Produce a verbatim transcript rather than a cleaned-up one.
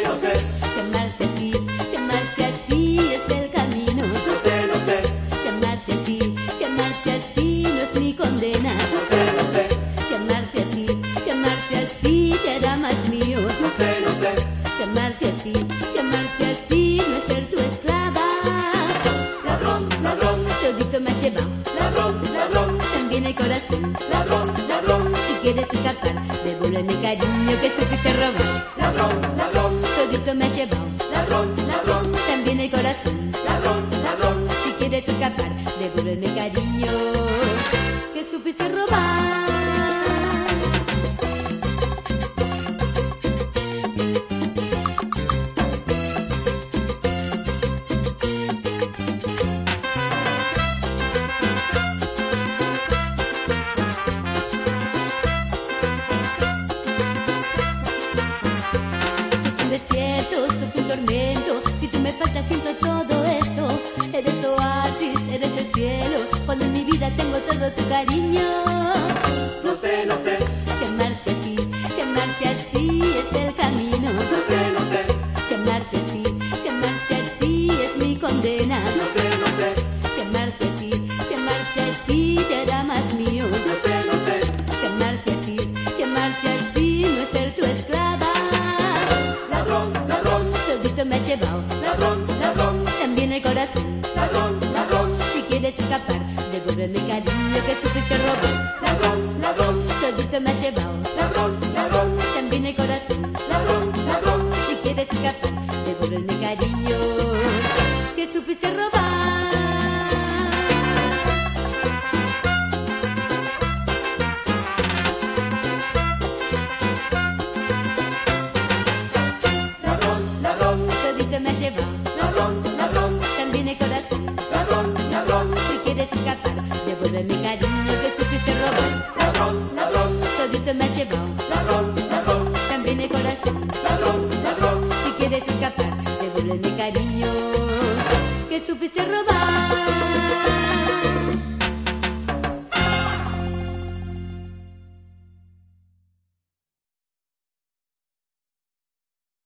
no sé. Si amarte así, si amarte así es el camino. No sé, no sé. Si amarte así, si amarte así no es mi condena. No sé, no sé. Si amarte así, si amarte así te hará más mío. No sé, no sé. Si amarte así, si amarte así no es ser tu esclava. Ladrón, ladrón, Todito me ha llevado, ladrón, ladrón, también el corazón. ladrón, ladrón, Si quieres escapar, devuélveme cariño que supiste robar. ladrón, ladrón, Todito me ha llevado, ladrón, ladrón, también el corazón. ladrón, ladrón. Si quieres escapar, devuélveme cariño que supiste robar. Si es un desierto, sos un tormento. Si tú me faltas, siento todo esto. Eres oasis, eres el cielo. Cuando en mi vida tengo todo tu cariño. No sé, no sé. Si amarte así, si amarte así es el camino. No sé, no sé. Si amarte así, si amarte así es mi condena. No sé, no sé. Si amarte así, si amarte así te hará más mío. No sé, no sé. Si amarte así, si amarte así no es ser tu esclava. Ladrón, ladrón, Todito me ha llevado, ladrón, ladrón, también el corazón. ladrón, ladrón, Si quieres escapar, devuélveme cariño que supiste robar. ladrón, ladrón, Todito me ha llevado, ladrón, ladrón, también el corazón. ladrón, ladrón. Si quieres escapar,